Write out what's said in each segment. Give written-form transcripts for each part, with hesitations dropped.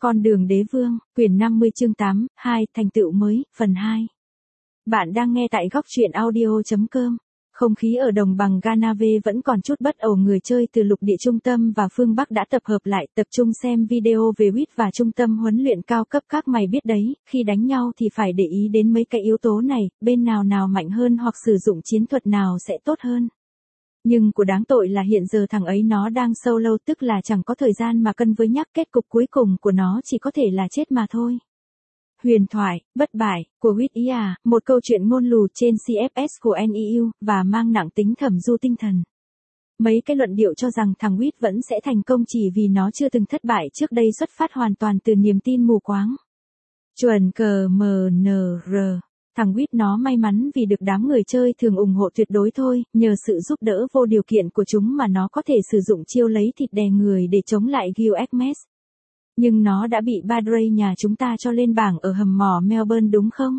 Con đường đế vương, quyển 50 chương 8, 2, thành tựu mới, phần 2. Bạn đang nghe tại góc truyện audio.com. Không khí ở đồng bằng Ganave vẫn còn chút bất ổn, người chơi từ lục địa trung tâm và phương Bắc đã tập hợp lại, tập trung xem video về WIT và trung tâm huấn luyện cao cấp. Các mày biết đấy, khi đánh nhau thì phải để ý đến mấy cái yếu tố này, bên nào mạnh hơn hoặc sử dụng chiến thuật nào sẽ tốt hơn. Nhưng của đáng tội là hiện giờ thằng ấy nó đang solo, tức là chẳng có thời gian mà cân với nhắc, kết cục cuối cùng của nó chỉ có thể là chết mà thôi. Huyền thoại, bất bại, của WIT một câu chuyện ngôn lù trên CFS của NEU, và mang nặng tính thẩm du tinh thần. Mấy cái luận điệu cho rằng thằng WIT vẫn sẽ thành công chỉ vì nó chưa từng thất bại trước đây xuất phát hoàn toàn từ niềm tin mù quáng. Chuẩn cờ MNR. Thằng WIT nó may mắn vì được đám người chơi thường ủng hộ tuyệt đối thôi, nhờ sự giúp đỡ vô điều kiện của chúng mà nó có thể sử dụng chiêu lấy thịt đè người để chống lại Gil Egmes. Nhưng nó đã bị Padre nhà chúng ta cho lên bảng ở hầm mỏ Melbourne đúng không?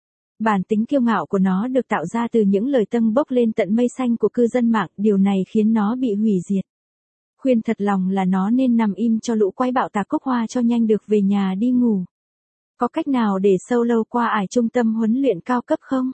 Bản tính kiêu ngạo của nó được tạo ra từ những lời tâng bốc lên tận mây xanh của cư dân mạng, điều này khiến nó bị hủy diệt. Khuyên thật lòng là nó nên nằm im cho lũ quái bạo tà cốc hoa cho nhanh được về nhà đi ngủ. Có cách nào để solo qua ải trung tâm huấn luyện cao cấp không?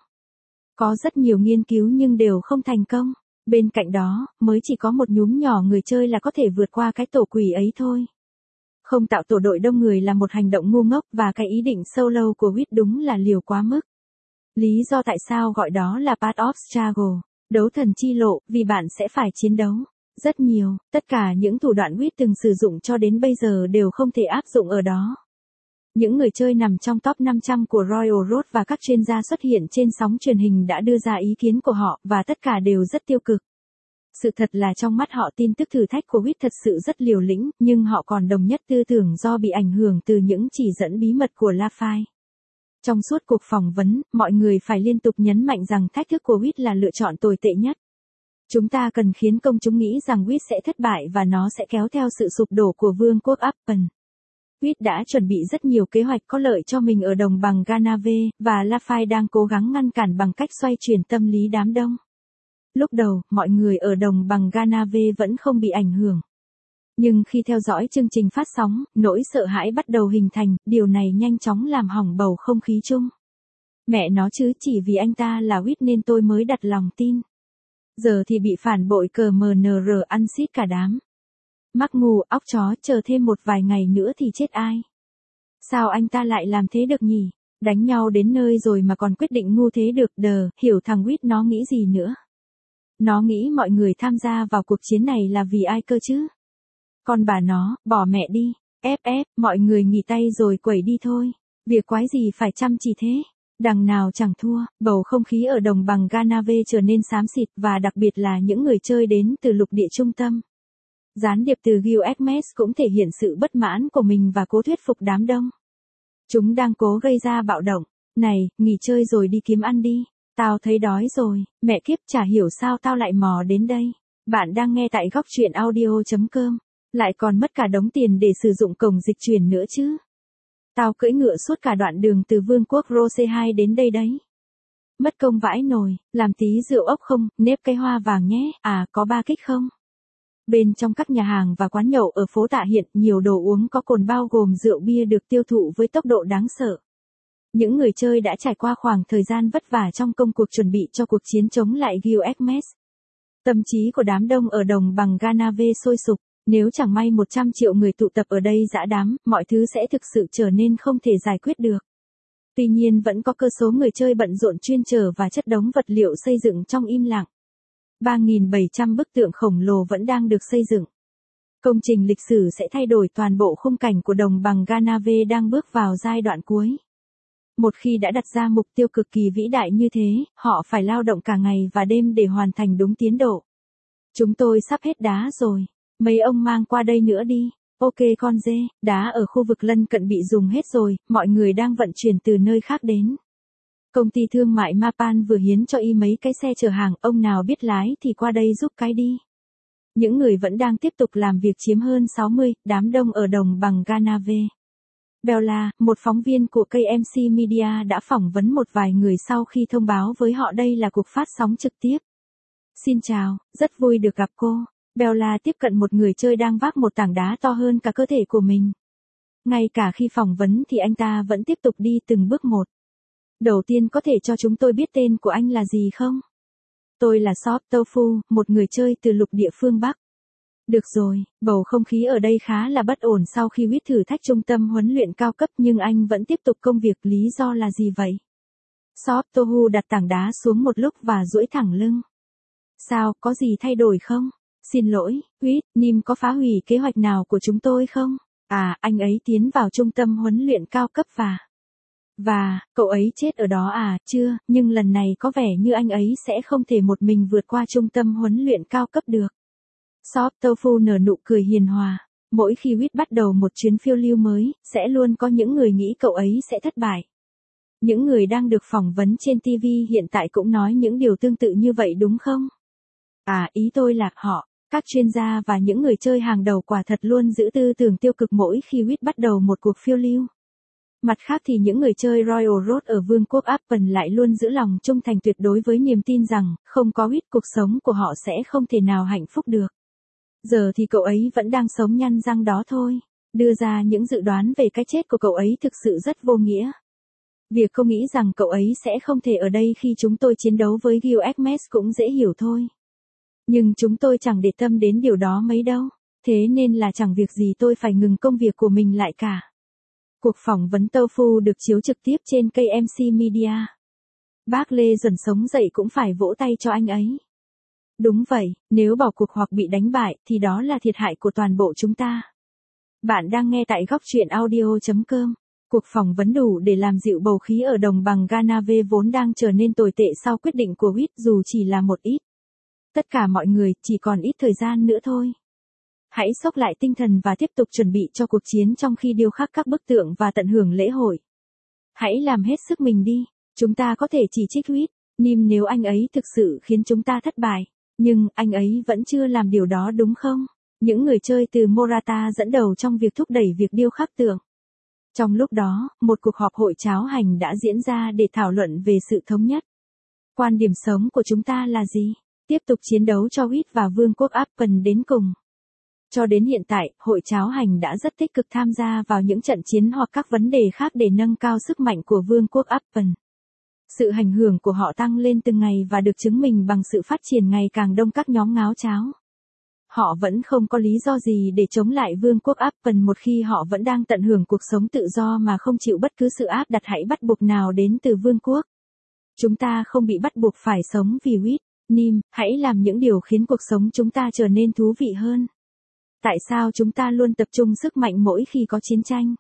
Có rất nhiều nghiên cứu nhưng đều không thành công. Bên cạnh đó, mới chỉ có một nhúm nhỏ người chơi là có thể vượt qua cái tổ quỷ ấy thôi. Không tạo tổ đội đông người là một hành động ngu ngốc, và cái ý định solo của WIT đúng là liều quá mức. Lý do tại sao gọi đó là Path of Struggle, đấu thần chi lộ, vì bạn sẽ phải chiến đấu. Rất nhiều, tất cả những thủ đoạn WIT từng sử dụng cho đến bây giờ đều không thể áp dụng ở đó. Những người chơi nằm trong top 500 của Royal Road và các chuyên gia xuất hiện trên sóng truyền hình đã đưa ra ý kiến của họ, và tất cả đều rất tiêu cực. Sự thật là trong mắt họ tin tức thử thách của WIT thật sự rất liều lĩnh, nhưng họ còn đồng nhất tư tưởng do bị ảnh hưởng từ những chỉ dẫn bí mật của Lafay. Trong suốt cuộc phỏng vấn, mọi người phải liên tục nhấn mạnh rằng thách thức của WIT là lựa chọn tồi tệ nhất. Chúng ta cần khiến công chúng nghĩ rằng WIT sẽ thất bại và nó sẽ kéo theo sự sụp đổ của vương quốc Appen. WIT đã chuẩn bị rất nhiều kế hoạch có lợi cho mình ở đồng bằng Ganave, và Lafay đang cố gắng ngăn cản bằng cách xoay chuyển tâm lý đám đông. Lúc đầu, mọi người ở đồng bằng Ganave vẫn không bị ảnh hưởng. Nhưng khi theo dõi chương trình phát sóng, nỗi sợ hãi bắt đầu hình thành, điều này nhanh chóng làm hỏng bầu không khí chung. Mẹ nó chứ, chỉ vì anh ta là WIT nên tôi mới đặt lòng tin. Giờ thì bị phản bội cờ MNR ăn xít cả đám. Mắc ngu, óc chó, chờ thêm một vài ngày nữa thì chết ai. Sao anh ta lại làm thế được nhỉ? Đánh nhau đến nơi rồi mà còn quyết định ngu thế được, hiểu thằng WIT nó nghĩ gì nữa. Nó nghĩ mọi người tham gia vào cuộc chiến này là vì ai cơ chứ? Con bà nó, bỏ mẹ đi, mọi người nghỉ tay rồi quẩy đi thôi. Việc quái gì phải chăm chỉ thế? Đằng nào chẳng thua, bầu không khí ở đồng bằng Ganave trở nên xám xịt, và đặc biệt là những người chơi đến từ lục địa trung tâm. Gián điệp từ Gil Egmes cũng thể hiện sự bất mãn của mình và cố thuyết phục đám đông. Chúng đang cố gây ra bạo động. Này, nghỉ chơi rồi đi kiếm ăn đi. Tao thấy đói rồi, mẹ kiếp, chả hiểu sao tao lại mò đến đây. Bạn đang nghe tại góc truyện audio.com. Lại còn mất cả đống tiền để sử dụng cổng dịch chuyển nữa chứ. Tao cưỡi ngựa suốt cả đoạn đường từ vương quốc Rose 2 đến đây đấy. Mất công vãi nồi, làm tí rượu ốc không, nếp cái hoa vàng nhé, có 3 kích không? Bên trong các nhà hàng và quán nhậu ở phố Tạ Hiện, nhiều đồ uống có cồn bao gồm rượu bia được tiêu thụ với tốc độ đáng sợ. Những người chơi đã trải qua khoảng thời gian vất vả trong công cuộc chuẩn bị cho cuộc chiến chống lại Gil Egmes. Tâm trí của đám đông ở đồng bằng Ganave sôi sục. Nếu chẳng may 100 triệu người tụ tập ở đây dã đám, mọi thứ sẽ thực sự trở nên không thể giải quyết được. Tuy nhiên vẫn có cơ số người chơi bận rộn chuyên chở và chất đống vật liệu xây dựng trong im lặng. 3.700 bức tượng khổng lồ vẫn đang được xây dựng. Công trình lịch sử sẽ thay đổi toàn bộ khung cảnh của đồng bằng Ganave đang bước vào giai đoạn cuối. Một khi đã đặt ra mục tiêu cực kỳ vĩ đại như thế, họ phải lao động cả ngày và đêm để hoàn thành đúng tiến độ. Chúng tôi sắp hết đá rồi. Mấy ông mang qua đây nữa đi. Ok con dê, đá ở khu vực lân cận bị dùng hết rồi, mọi người đang vận chuyển từ nơi khác đến. Công ty thương mại Mapan vừa hiến cho y mấy cái xe chở hàng, ông nào biết lái thì qua đây giúp cái đi. Những người vẫn đang tiếp tục làm việc chiếm hơn 60, đám đông ở đồng bằng Ganave. Bella, một phóng viên của KMC Media đã phỏng vấn một vài người sau khi thông báo với họ đây là cuộc phát sóng trực tiếp. Xin chào, rất vui được gặp cô. Bella tiếp cận một người chơi đang vác một tảng đá to hơn cả cơ thể của mình. Ngay cả khi phỏng vấn thì anh ta vẫn tiếp tục đi từng bước một. Đầu tiên có thể cho chúng tôi biết tên của anh là gì không? Tôi là Shop Tofu, một người chơi từ lục địa phương Bắc. Được rồi, bầu không khí ở đây khá là bất ổn sau khi Huyết thử thách trung tâm huấn luyện cao cấp nhưng anh vẫn tiếp tục công việc, lý do là gì vậy? Shop Tofu đặt tảng đá xuống một lúc và duỗi thẳng lưng. Sao, có gì thay đổi không? Xin lỗi, Huyết, Nim có phá hủy kế hoạch nào của chúng tôi không? À, anh ấy tiến vào trung tâm huấn luyện cao cấp và, cậu ấy chết ở đó à? Chưa, nhưng lần này có vẻ như anh ấy sẽ không thể một mình vượt qua trung tâm huấn luyện cao cấp được. Shop Tofu nở nụ cười hiền hòa. Mỗi khi Huyết bắt đầu một chuyến phiêu lưu mới, sẽ luôn có những người nghĩ cậu ấy sẽ thất bại. Những người đang được phỏng vấn trên TV hiện tại cũng nói những điều tương tự như vậy đúng không? À, ý tôi là họ, các chuyên gia và những người chơi hàng đầu quả thật luôn giữ tư tưởng tiêu cực mỗi khi Huyết bắt đầu một cuộc phiêu lưu. Mặt khác thì những người chơi Royal Road ở Vương quốc Apple lại luôn giữ lòng trung thành tuyệt đối với niềm tin rằng, không có Huyết cuộc sống của họ sẽ không thể nào hạnh phúc được. Giờ thì cậu ấy vẫn đang sống nhăn răng đó thôi. Đưa ra những dự đoán về cái chết của cậu ấy thực sự rất vô nghĩa. Việc không nghĩ rằng cậu ấy sẽ không thể ở đây khi chúng tôi chiến đấu với Gil Egmes cũng dễ hiểu thôi. Nhưng chúng tôi chẳng để tâm đến điều đó mấy đâu. Thế nên là chẳng việc gì tôi phải ngừng công việc của mình lại cả. Cuộc phỏng vấn Tofu được chiếu trực tiếp trên KMC Media. Bác Lê Duẩn sống dậy cũng phải vỗ tay cho anh ấy. Đúng vậy, nếu bỏ cuộc hoặc bị đánh bại thì đó là thiệt hại của toàn bộ chúng ta. Bạn đang nghe tại góc truyện audio.com. Cuộc phỏng vấn đủ để làm dịu bầu khí ở đồng bằng Ganave vốn đang trở nên tồi tệ sau quyết định của Huyết dù chỉ là một ít. Tất cả mọi người chỉ còn ít thời gian nữa thôi. Hãy xốc lại tinh thần và tiếp tục chuẩn bị cho cuộc chiến trong khi điêu khắc các bức tượng và tận hưởng lễ hội. Hãy làm hết sức mình đi. Chúng ta có thể chỉ trích Huyết, Nim nếu anh ấy thực sự khiến chúng ta thất bại. Nhưng, anh ấy vẫn chưa làm điều đó đúng không? Những người chơi từ Morata dẫn đầu trong việc thúc đẩy việc điêu khắc tượng. Trong lúc đó, một cuộc họp hội cháo hành đã diễn ra để thảo luận về sự thống nhất. Quan điểm sống của chúng ta là gì? Tiếp tục chiến đấu cho Huyết và Vương quốc Apple đến cùng. Cho đến hiện tại, hội cháo hành đã rất tích cực tham gia vào những trận chiến hoặc các vấn đề khác để nâng cao sức mạnh của Vương quốc Apple. Sự ảnh hưởng của họ tăng lên từng ngày và được chứng minh bằng sự phát triển ngày càng đông các nhóm ngáo cháo. Họ vẫn không có lý do gì để chống lại Vương quốc Apple một khi họ vẫn đang tận hưởng cuộc sống tự do mà không chịu bất cứ sự áp đặt hãy bắt buộc nào đến từ Vương quốc. Chúng ta không bị bắt buộc phải sống vì Huyết, Nim, hãy làm những điều khiến cuộc sống chúng ta trở nên thú vị hơn. Tại sao chúng ta luôn tập trung sức mạnh mỗi khi có chiến tranh?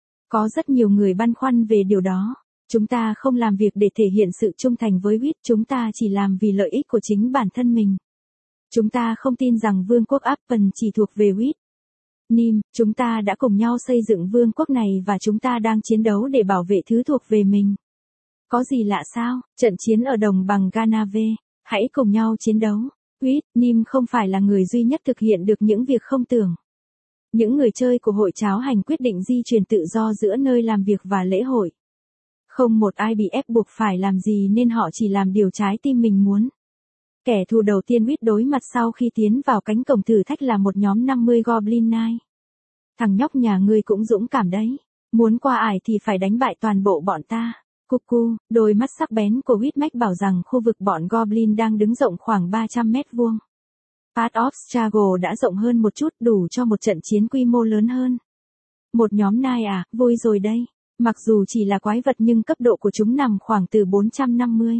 Có rất nhiều người băn khoăn về điều đó. Chúng ta không làm việc để thể hiện sự trung thành với Huyết, chúng ta chỉ làm vì lợi ích của chính bản thân mình. Chúng ta không tin rằng Vương quốc Apple chỉ thuộc về Huyết. Nim, chúng ta đã cùng nhau xây dựng vương quốc này và chúng ta đang chiến đấu để bảo vệ thứ thuộc về mình. Có gì lạ sao? Trận chiến ở đồng bằng Ganave. Hãy cùng nhau chiến đấu. Huyết, Nim không phải là người duy nhất thực hiện được những việc không tưởng. Những người chơi của hội cháo hành quyết định di chuyển tự do giữa nơi làm việc và lễ hội. Không một ai bị ép buộc phải làm gì nên họ chỉ làm điều trái tim mình muốn. Kẻ thù đầu tiên Huyết đối mặt sau khi tiến vào cánh cổng thử thách là một nhóm 50 Goblin Knight. Thằng nhóc nhà ngươi cũng dũng cảm đấy. Muốn qua ải thì phải đánh bại toàn bộ bọn ta. Cuckoo, đôi mắt sắc bén của Huyết mách bảo rằng khu vực bọn Goblin đang đứng rộng khoảng 300 mét vuông. Path of Struggle đã rộng hơn một chút đủ cho một trận chiến quy mô lớn hơn. Một nhóm Knight à, vui rồi đây. Mặc dù chỉ là quái vật nhưng cấp độ của chúng nằm khoảng từ 450.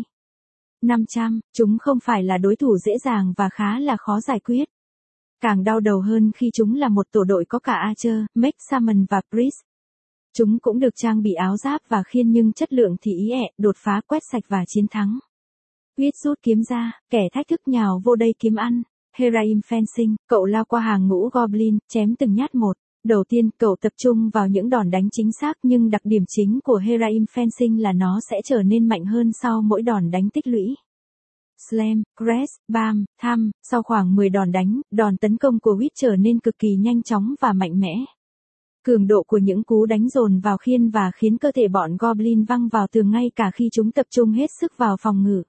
500, chúng không phải là đối thủ dễ dàng và khá là khó giải quyết. Càng đau đầu hơn khi chúng là một tổ đội có cả Archer, Mech Summon và Priest. Chúng cũng được trang bị áo giáp và khiên nhưng chất lượng thì ý ẹ, đột phá quét sạch và chiến thắng. Huyết rút kiếm ra, kẻ thách thức nhào vô đây kiếm ăn. Heraim Fencing, cậu lao qua hàng ngũ Goblin, chém từng nhát một. Đầu tiên, cậu tập trung vào những đòn đánh chính xác nhưng đặc điểm chính của Heraim Fencing là nó sẽ trở nên mạnh hơn sau mỗi đòn đánh tích lũy. Slam, Crash, Bam, Thumb, sau khoảng 10 đòn đánh, đòn tấn công của Huyết trở nên cực kỳ nhanh chóng và mạnh mẽ. Cường độ của những cú đánh dồn vào khiên và khiến cơ thể bọn Goblin văng vào tường ngay cả khi chúng tập trung hết sức vào phòng ngự.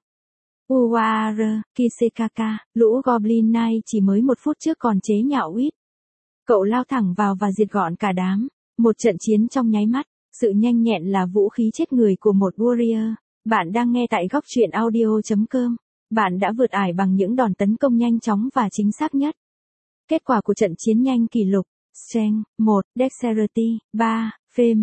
Uwar, Kisekaka, lũ Goblin Knight chỉ mới 1 phút trước còn chế nhạo Huyết. Cậu lao thẳng vào và diệt gọn cả đám. Một trận chiến trong nháy mắt, sự nhanh nhẹn là vũ khí chết người của một warrior. Bạn đang nghe tại góc truyện audio.com. Bạn đã vượt ải bằng những đòn tấn công nhanh chóng và chính xác nhất. Kết quả của trận chiến nhanh kỷ lục. Strength 1, Dexterity 3, Fame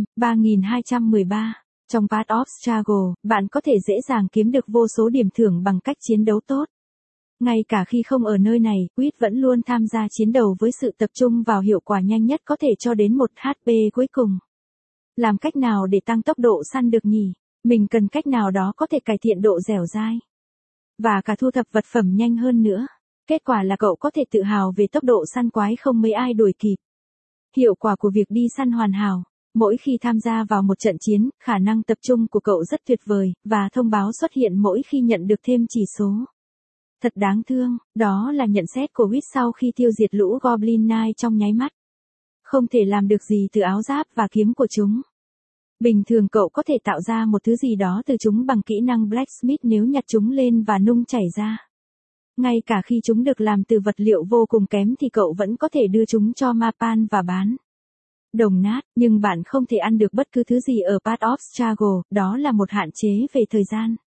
3213. Trong Path of Struggle, bạn có thể dễ dàng kiếm được vô số điểm thưởng bằng cách chiến đấu tốt. Ngay cả khi không ở nơi này, Quýt vẫn luôn tham gia chiến đấu với sự tập trung vào hiệu quả nhanh nhất có thể cho đến 1 HP cuối cùng. Làm cách nào để tăng tốc độ săn được nhỉ? Mình cần cách nào đó có thể cải thiện độ dẻo dai. Và cả thu thập vật phẩm nhanh hơn nữa. Kết quả là cậu có thể tự hào về tốc độ săn quái không mấy ai đuổi kịp. Hiệu quả của việc đi săn hoàn hảo. Mỗi khi tham gia vào một trận chiến, khả năng tập trung của cậu rất tuyệt vời, và thông báo xuất hiện mỗi khi nhận được thêm chỉ số. Thật đáng thương, đó là nhận xét của Wit sau khi tiêu diệt lũ Goblin Knight trong nháy mắt. Không thể làm được gì từ áo giáp và kiếm của chúng. Bình thường cậu có thể tạo ra một thứ gì đó từ chúng bằng kỹ năng Blacksmith nếu nhặt chúng lên và nung chảy ra. Ngay cả khi chúng được làm từ vật liệu vô cùng kém thì cậu vẫn có thể đưa chúng cho Mapan và bán. Đồng nát, nhưng bạn không thể ăn được bất cứ thứ gì ở Path of Struggle, đó là một hạn chế về thời gian.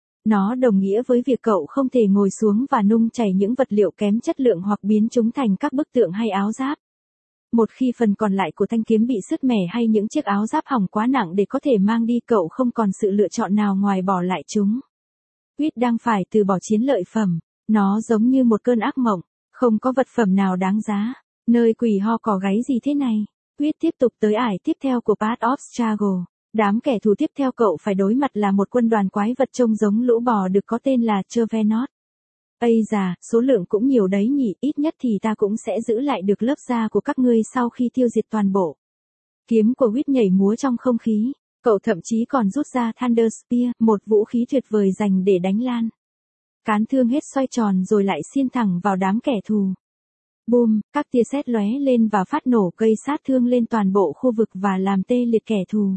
Nó đồng nghĩa với việc cậu không thể ngồi xuống và nung chảy những vật liệu kém chất lượng hoặc biến chúng thành các bức tượng hay áo giáp. Một khi phần còn lại của thanh kiếm bị sứt mẻ hay những chiếc áo giáp hỏng quá nặng để có thể mang đi, cậu không còn sự lựa chọn nào ngoài bỏ lại chúng. Quýt đang phải từ bỏ chiến lợi phẩm. Nó giống như một cơn ác mộng. Không có vật phẩm nào đáng giá. Nơi quỷ ho cò gáy gì thế này? Quýt tiếp tục tới ải tiếp theo của Path of Struggle. Đám kẻ thù tiếp theo cậu phải đối mặt là một quân đoàn quái vật trông giống lũ bò được có tên là Chervenot. Ây già, số lượng cũng nhiều đấy nhỉ, ít nhất thì ta cũng sẽ giữ lại được lớp da của các ngươi sau khi tiêu diệt toàn bộ. Kiếm của Wit nhảy múa trong không khí, cậu thậm chí còn rút ra Thunder Spear, một vũ khí tuyệt vời dành để đánh lan. Cán thương hết xoay tròn rồi lại xiên thẳng vào đám kẻ thù. Boom, các tia sét lóe lên và phát nổ gây sát thương lên toàn bộ khu vực và làm tê liệt kẻ thù.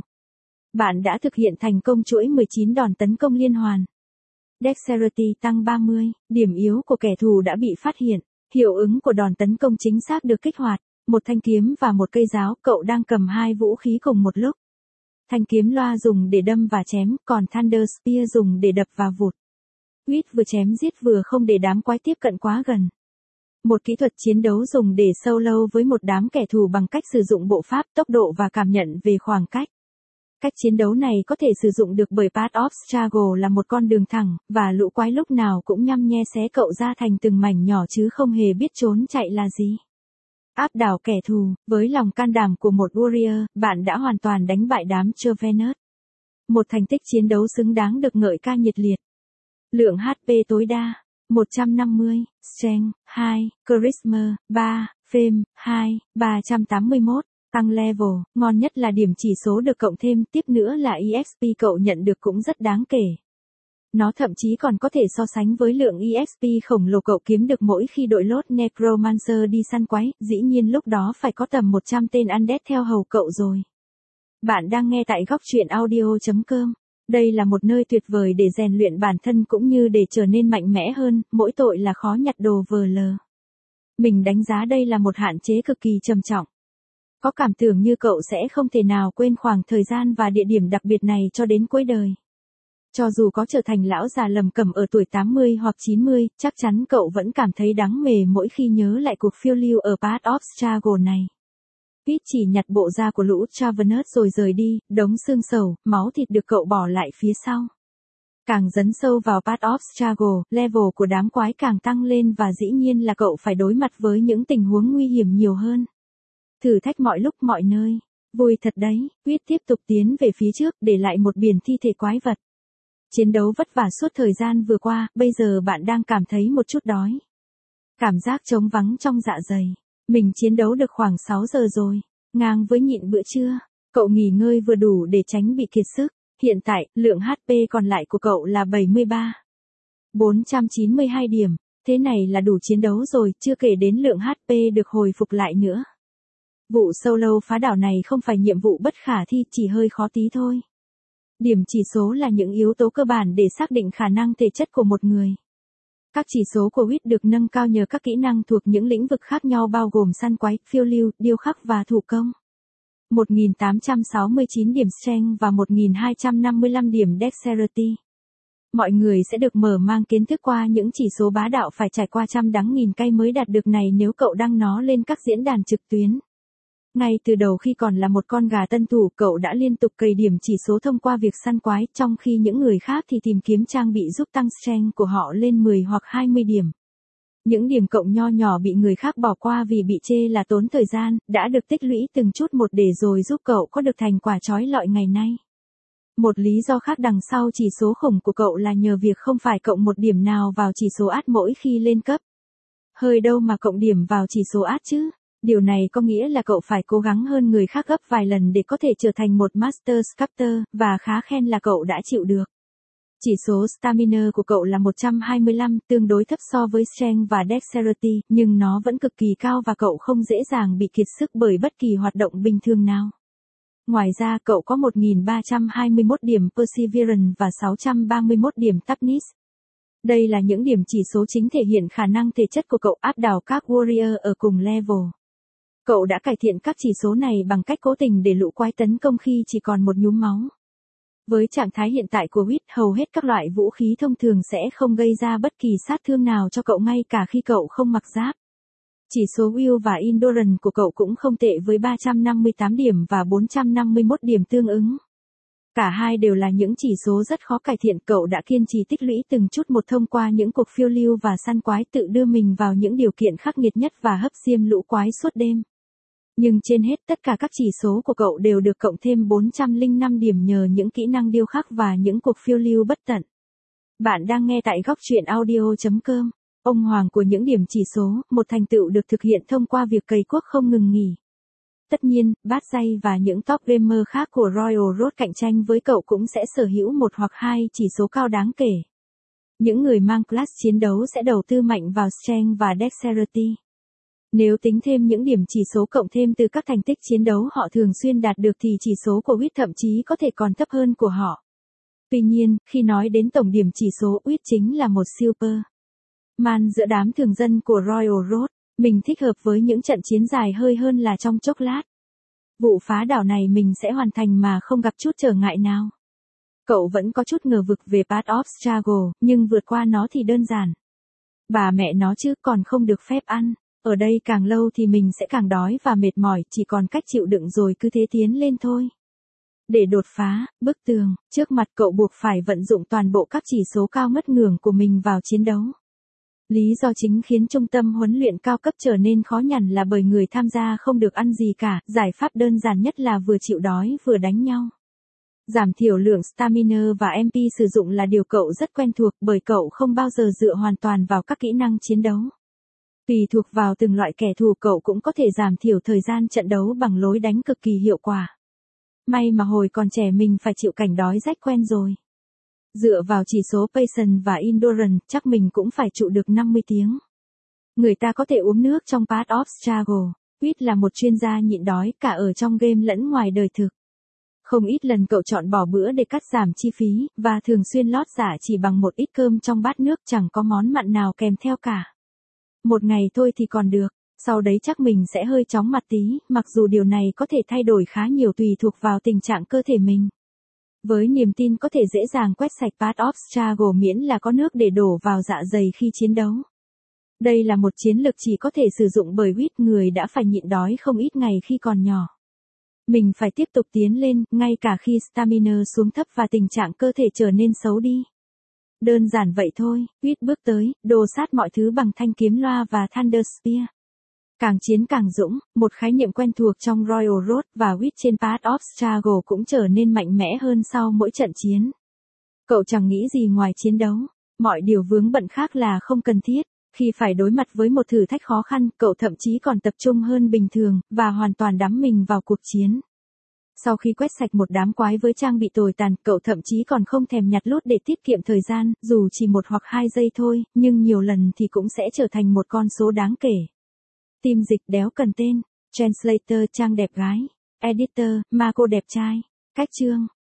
Bạn đã thực hiện thành công chuỗi 19 đòn tấn công liên hoàn. Dexterity tăng 30, điểm yếu của kẻ thù đã bị phát hiện. Hiệu ứng của đòn tấn công chính xác được kích hoạt. Một thanh kiếm và một cây giáo, cậu đang cầm hai vũ khí cùng một lúc. Thanh kiếm loa dùng để đâm và chém, còn Thunder Spear dùng để đập và vụt. Quýt vừa chém giết vừa không để đám quái tiếp cận quá gần. Một kỹ thuật chiến đấu dùng để solo với một đám kẻ thù bằng cách sử dụng bộ pháp, tốc độ và cảm nhận về khoảng cách. Cách chiến đấu này có thể sử dụng được bởi Path of Struggle là một con đường thẳng, và lũ quái lúc nào cũng nhăm nhe xé cậu ra thành từng mảnh nhỏ chứ không hề biết trốn chạy là gì. Áp đảo kẻ thù, với lòng can đảm của một warrior, bạn đã hoàn toàn đánh bại đám Chervenot. Một thành tích chiến đấu xứng đáng được ngợi ca nhiệt liệt. Lượng HP tối đa, 150, Strength, 2, Charisma, 3, Fame, 2, 381. Tăng level, ngon nhất là điểm chỉ số được cộng thêm, tiếp nữa là EXP cậu nhận được cũng rất đáng kể. Nó thậm chí còn có thể so sánh với lượng EXP khổng lồ cậu kiếm được mỗi khi đội lốt Necromancer đi săn quái, dĩ nhiên lúc đó phải có tầm 100 tên undead theo hầu cậu rồi. Bạn đang nghe tại góc truyện audio.com. Đây là một nơi tuyệt vời để rèn luyện bản thân cũng như để trở nên mạnh mẽ hơn, mỗi tội là khó nhặt đồ VL. Mình đánh giá đây là một hạn chế cực kỳ trầm trọng. Có cảm tưởng như cậu sẽ không thể nào quên khoảng thời gian và địa điểm đặc biệt này cho đến cuối đời. Cho dù có trở thành lão già lầm cẩm ở tuổi 80 hoặc 90, chắc chắn cậu vẫn cảm thấy đắng mề mỗi khi nhớ lại cuộc phiêu lưu ở Path of Struggle này. Pete chỉ nhặt bộ da của lũ Chervenot rồi rời đi, đống xương sầu, máu thịt được cậu bỏ lại phía sau. Càng dấn sâu vào Path of Struggle, level của đám quái càng tăng lên và dĩ nhiên là cậu phải đối mặt với những tình huống nguy hiểm nhiều hơn. Thử thách mọi lúc mọi nơi. Vui thật đấy, Quýt tiếp tục tiến về phía trước để lại một biển thi thể quái vật. Chiến đấu vất vả suốt thời gian vừa qua, bây giờ bạn đang cảm thấy một chút đói. Cảm giác trống vắng trong dạ dày. Mình chiến đấu được khoảng 6 giờ rồi, ngang với nhịn bữa trưa. Cậu nghỉ ngơi vừa đủ để tránh bị kiệt sức. Hiện tại, lượng HP còn lại của cậu là 73. 492 điểm, thế này là đủ chiến đấu rồi, chưa kể đến lượng HP được hồi phục lại nữa. Vụ solo phá đảo này không phải nhiệm vụ bất khả thi, chỉ hơi khó tí thôi. Điểm chỉ số là những yếu tố cơ bản để xác định khả năng thể chất của một người. Các chỉ số của Wit được nâng cao nhờ các kỹ năng thuộc những lĩnh vực khác nhau bao gồm săn quái, phiêu lưu, điêu khắc và thủ công. 1869 điểm strength và 1255 điểm dexterity. Mọi người sẽ được mở mang kiến thức qua những chỉ số bá đạo phải trải qua trăm đắng nghìn cay mới đạt được này nếu cậu đăng nó lên các diễn đàn trực tuyến. Ngay từ đầu khi còn là một con gà tân thủ, cậu đã liên tục cày điểm chỉ số thông qua việc săn quái, trong khi những người khác thì tìm kiếm trang bị giúp tăng strength của họ lên 10 hoặc 20 điểm. Những điểm cộng nho nhỏ bị người khác bỏ qua vì bị chê là tốn thời gian, đã được tích lũy từng chút một để rồi giúp cậu có được thành quả chói lọi ngày nay. Một lý do khác đằng sau chỉ số khủng của cậu là nhờ việc không phải cộng một điểm nào vào chỉ số át mỗi khi lên cấp. Hơi đâu mà cộng điểm vào chỉ số át chứ. Điều này có nghĩa là cậu phải cố gắng hơn người khác gấp vài lần để có thể trở thành một Master Sculptor, và khá khen là cậu đã chịu được. Chỉ số Stamina của cậu là 125, tương đối thấp so với Strength và Dexterity, nhưng nó vẫn cực kỳ cao và cậu không dễ dàng bị kiệt sức bởi bất kỳ hoạt động bình thường nào. Ngoài ra cậu có 1321 điểm Perseverance và 631 điểm Toughness. Đây là những điểm chỉ số chính thể hiện khả năng thể chất của cậu áp đảo các warrior ở cùng level. Cậu đã cải thiện các chỉ số này bằng cách cố tình để lũ quái tấn công khi chỉ còn một nhúm máu. Với trạng thái hiện tại của Wit, hầu hết các loại vũ khí thông thường sẽ không gây ra bất kỳ sát thương nào cho cậu ngay cả khi cậu không mặc giáp. Chỉ số Will và Endurance của cậu cũng không tệ với 358 điểm và 451 điểm tương ứng. Cả hai đều là những chỉ số rất khó cải thiện. Cậu đã kiên trì tích lũy từng chút một thông qua những cuộc phiêu lưu và săn quái, tự đưa mình vào những điều kiện khắc nghiệt nhất và hấp diêm lũ quái suốt đêm. Nhưng trên hết tất cả các chỉ số của cậu đều được cộng thêm 405 điểm nhờ những kỹ năng điêu khắc và những cuộc phiêu lưu bất tận. Bạn đang nghe tại góc truyện audio.com. Ông hoàng của những điểm chỉ số, một thành tựu được thực hiện thông qua việc cày cuốc không ngừng nghỉ. Tất nhiên, Batsay và những top gamer khác của Royal Road cạnh tranh với cậu cũng sẽ sở hữu một hoặc hai chỉ số cao đáng kể. Những người mang class chiến đấu sẽ đầu tư mạnh vào Strength và Dexterity. Nếu tính thêm những điểm chỉ số cộng thêm từ các thành tích chiến đấu họ thường xuyên đạt được thì chỉ số của Wit thậm chí có thể còn thấp hơn của họ. Tuy nhiên, khi nói đến tổng điểm chỉ số, Wit chính là một Superman giữa đám thường dân của Royal Road. Mình thích hợp với những trận chiến dài hơi hơn là trong chốc lát. Vụ phá đảo này mình sẽ hoàn thành mà không gặp chút trở ngại nào. Cậu vẫn có chút ngờ vực về Path of Struggle, nhưng vượt qua nó thì đơn giản. Bà mẹ nó chứ còn không được phép ăn. Ở đây càng lâu thì mình sẽ càng đói và mệt mỏi, chỉ còn cách chịu đựng rồi cứ thế tiến lên thôi. Để đột phá bức tường trước mặt, cậu buộc phải vận dụng toàn bộ các chỉ số cao ngất ngưởng của mình vào chiến đấu. Lý do chính khiến trung tâm huấn luyện cao cấp trở nên khó nhằn là bởi người tham gia không được ăn gì cả, giải pháp đơn giản nhất là vừa chịu đói vừa đánh nhau. Giảm thiểu lượng stamina và MP sử dụng là điều cậu rất quen thuộc bởi cậu không bao giờ dựa hoàn toàn vào các kỹ năng chiến đấu. Tùy thuộc vào từng loại kẻ thù, cậu cũng có thể giảm thiểu thời gian trận đấu bằng lối đánh cực kỳ hiệu quả. May mà hồi còn trẻ mình phải chịu cảnh đói rách quen rồi. Dựa vào chỉ số Patience và Endurance, chắc mình cũng phải trụ được 50 tiếng. Người ta có thể uống nước trong Path of Struggle. Wit là một chuyên gia nhịn đói cả ở trong game lẫn ngoài đời thực. Không ít lần cậu chọn bỏ bữa để cắt giảm chi phí, và thường xuyên lót dạ chỉ bằng một ít cơm trong bát nước, chẳng có món mặn nào kèm theo cả. Một ngày thôi thì còn được, sau đấy chắc mình sẽ hơi chóng mặt tí, mặc dù điều này có thể thay đổi khá nhiều tùy thuộc vào tình trạng cơ thể mình. Với niềm tin có thể dễ dàng quét sạch Path of Struggle miễn là có nước để đổ vào dạ dày khi chiến đấu. Đây là một chiến lược chỉ có thể sử dụng bởi Wit, người đã phải nhịn đói không ít ngày khi còn nhỏ. Mình phải tiếp tục tiến lên, ngay cả khi stamina xuống thấp và tình trạng cơ thể trở nên xấu đi. Đơn giản vậy thôi, Wit bước tới, đồ sát mọi thứ bằng thanh kiếm loa và Thunder Spear. Càng chiến càng dũng, một khái niệm quen thuộc trong Royal Road, và Wit trên Path of Struggle cũng trở nên mạnh mẽ hơn sau mỗi trận chiến. Cậu chẳng nghĩ gì ngoài chiến đấu, mọi điều vướng bận khác là không cần thiết. Khi phải đối mặt với một thử thách khó khăn, cậu thậm chí còn tập trung hơn bình thường, và hoàn toàn đắm mình vào cuộc chiến. Sau khi quét sạch một đám quái với trang bị tồi tàn, cậu thậm chí còn không thèm nhặt loot để tiết kiệm thời gian, dù chỉ 1 hoặc 2 giây thôi, nhưng nhiều lần thì cũng sẽ trở thành một con số đáng kể. Team dịch đéo cần tên, Translator trang đẹp gái, Editor, Marco đẹp trai, cách chương.